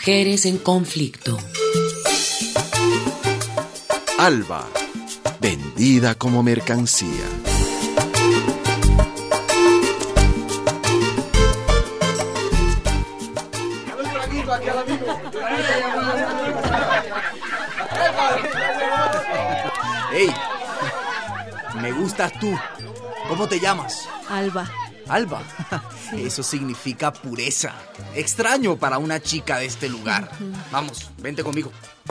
Mujeres en conflicto. Alba, vendida como mercancía. ¡Ey! Me gustas tú. ¿Cómo te llamas? Alba. Alba. Sí. Eso significa pureza. Extraño para una chica de este lugar. Vamos, vente conmigo.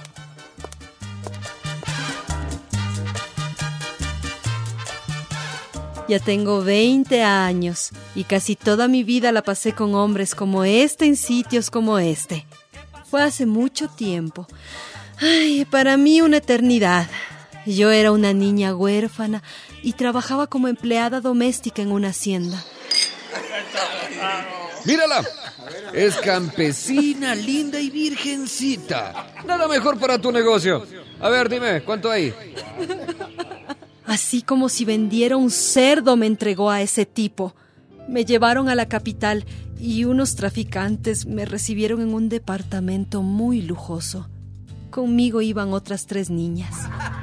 Ya tengo 20 años y casi toda mi vida la pasé con hombres como este en sitios como este. Fue hace mucho tiempo. Ay, para mí una eternidad. Yo era una niña huérfana y trabajaba como empleada doméstica en una hacienda. ¡Mírala! Es campesina, linda y virgencita. Nada mejor para tu negocio. A ver, dime, ¿cuánto hay? Así como si vendiera un cerdo me entregó a ese tipo. Me llevaron a la capital y unos traficantes me recibieron en un departamento muy lujoso. Conmigo iban otras 3 niñas.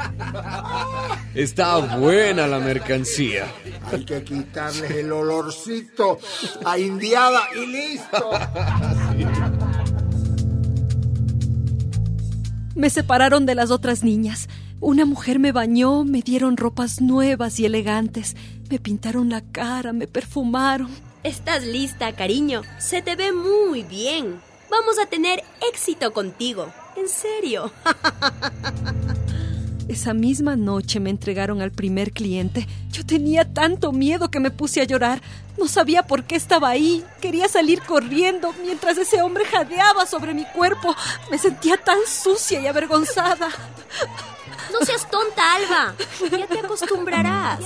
Está buena la mercancía. Hay que quitarles el olorcito a indiada y listo. Me separaron de las otras niñas. Una mujer me bañó, me dieron ropas nuevas y elegantes. Me pintaron la cara, me perfumaron. Estás lista, cariño. Se te ve muy bien. Vamos a tener éxito contigo. En serio. Esa misma noche me entregaron al primer cliente. Yo tenía tanto miedo que me puse a llorar. No sabía por qué estaba ahí. Quería salir corriendo mientras ese hombre jadeaba sobre mi cuerpo. Me sentía tan sucia y avergonzada. No seas tonta, Alba. Ya te acostumbrarás.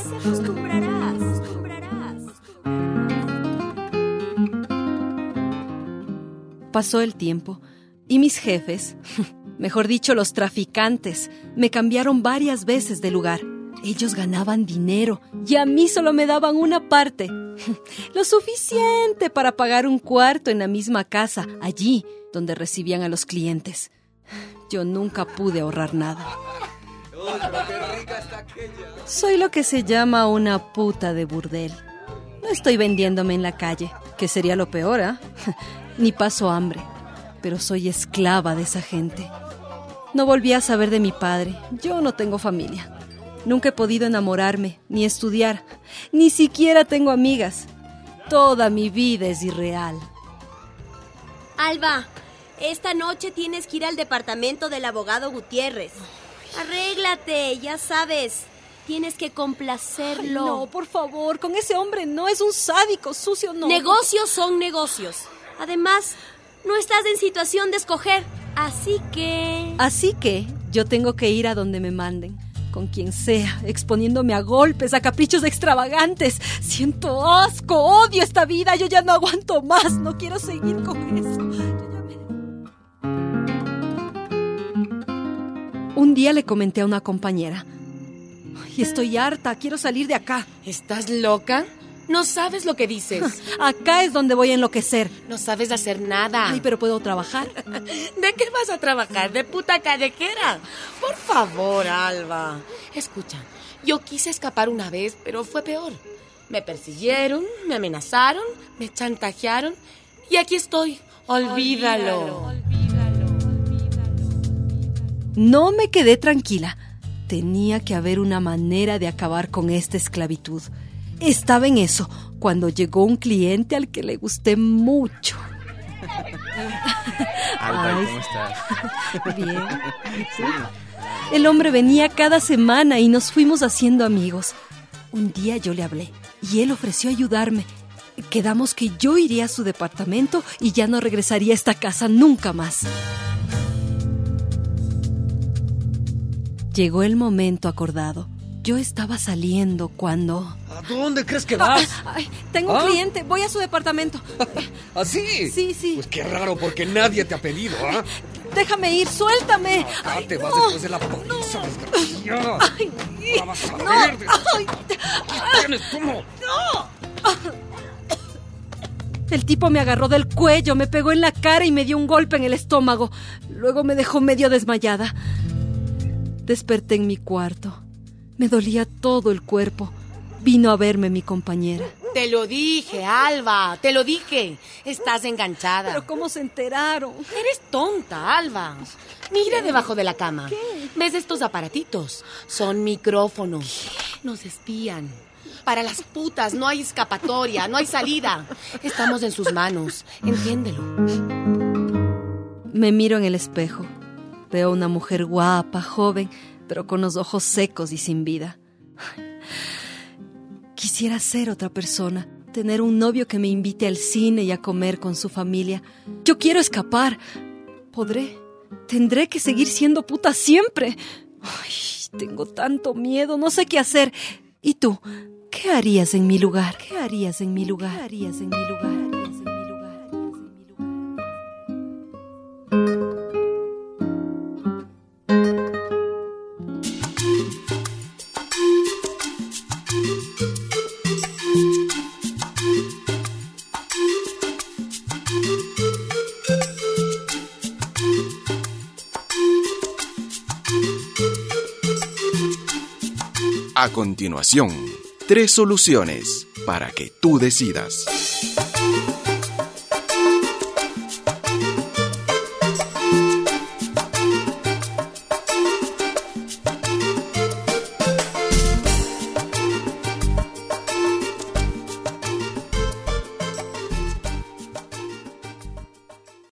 Pasó el tiempo y mis jefes, mejor dicho los traficantes, me cambiaron varias veces de lugar. Ellos ganaban dinero y a mí solo me daban una parte. Lo suficiente para pagar un cuarto en la misma casa, allí donde recibían a los clientes. Yo nunca pude ahorrar nada. Soy lo que se llama una puta de burdel. No estoy vendiéndome en la calle, que sería lo peor, ¿eh? Ni paso hambre, pero soy esclava de esa gente. No volví a saber de mi padre. Yo no tengo familia. Nunca he podido enamorarme, ni estudiar. Ni siquiera tengo amigas. Toda mi vida es irreal. Alba, esta noche tienes que ir al departamento del abogado Gutiérrez. Arréglate, ya sabes. Tienes que complacerlo. Ay, no, por favor, con ese hombre no, es un sádico, sucio, no. Negocios son negocios. Además, no estás en situación de escoger. Así que yo tengo que ir a donde me manden. Con quien sea, exponiéndome a golpes, a caprichos extravagantes. Siento asco, odio esta vida. Yo ya no aguanto más, no quiero seguir con eso. Un día le comenté a una compañera: "Ay, estoy harta, quiero salir de acá". ¿Estás loca? No sabes lo que dices. Acá es donde voy a enloquecer. No sabes hacer nada. Ay, pero puedo trabajar. ¿De qué vas a trabajar? ¿De puta callejera? Por favor, Alba. Escucha, yo quise escapar una vez, pero fue peor. Me persiguieron, me amenazaron, me chantajearon y aquí estoy. Olvídalo. No me quedé tranquila. Tenía que haber una manera de acabar con esta esclavitud. Estaba en eso cuando llegó un cliente al que le gusté mucho. Alba, ¿cómo estás? Bien. ¿Sí? El hombre venía cada semana y nos fuimos haciendo amigos. Un día yo le hablé y él ofreció ayudarme. Quedamos que yo iría a su departamento y ya no regresaría a esta casa nunca más. Llegó el momento acordado. Yo estaba saliendo cuando... ¿A dónde crees que vas? Ay, tengo un cliente, voy a su departamento. ¿Así? Sí. Pues qué raro, porque nadie te ha pedido, ¿ah? Déjame ir, suéltame. Acá te vas no, después de la paliza, desgraciada. Ay, La vas a ver. Ay, ¿Qué tienes? ¿Cómo? El tipo me agarró del cuello, me pegó en la cara y me dio un golpe en el estómago. Luego me dejó medio desmayada. Desperté en mi cuarto. Me dolía todo el cuerpo. Vino a verme mi compañera. Te lo dije, Alba, te lo dije. Estás enganchada. ¿Pero cómo se enteraron? Eres tonta, Alba. Mira debajo de la cama. ¿Qué? ¿Ves estos aparatitos? Son micrófonos. Nos espían. Para las putas no hay escapatoria, no hay salida. Estamos en sus manos, entiéndelo. Me miro en el espejo. Veo una mujer guapa, joven, pero con los ojos secos y sin vida. Quisiera ser otra persona, tener un novio que me invite al cine y a comer con su familia. Yo quiero escapar. ¿Podré? ¿Tendré que seguir siendo puta siempre? Ay, tengo tanto miedo, no sé qué hacer. ¿Y tú? ¿Qué harías en mi lugar? ¿Qué harías en mi lugar? ¿Qué harías en mi lugar? A continuación, 3 soluciones para que tú decidas.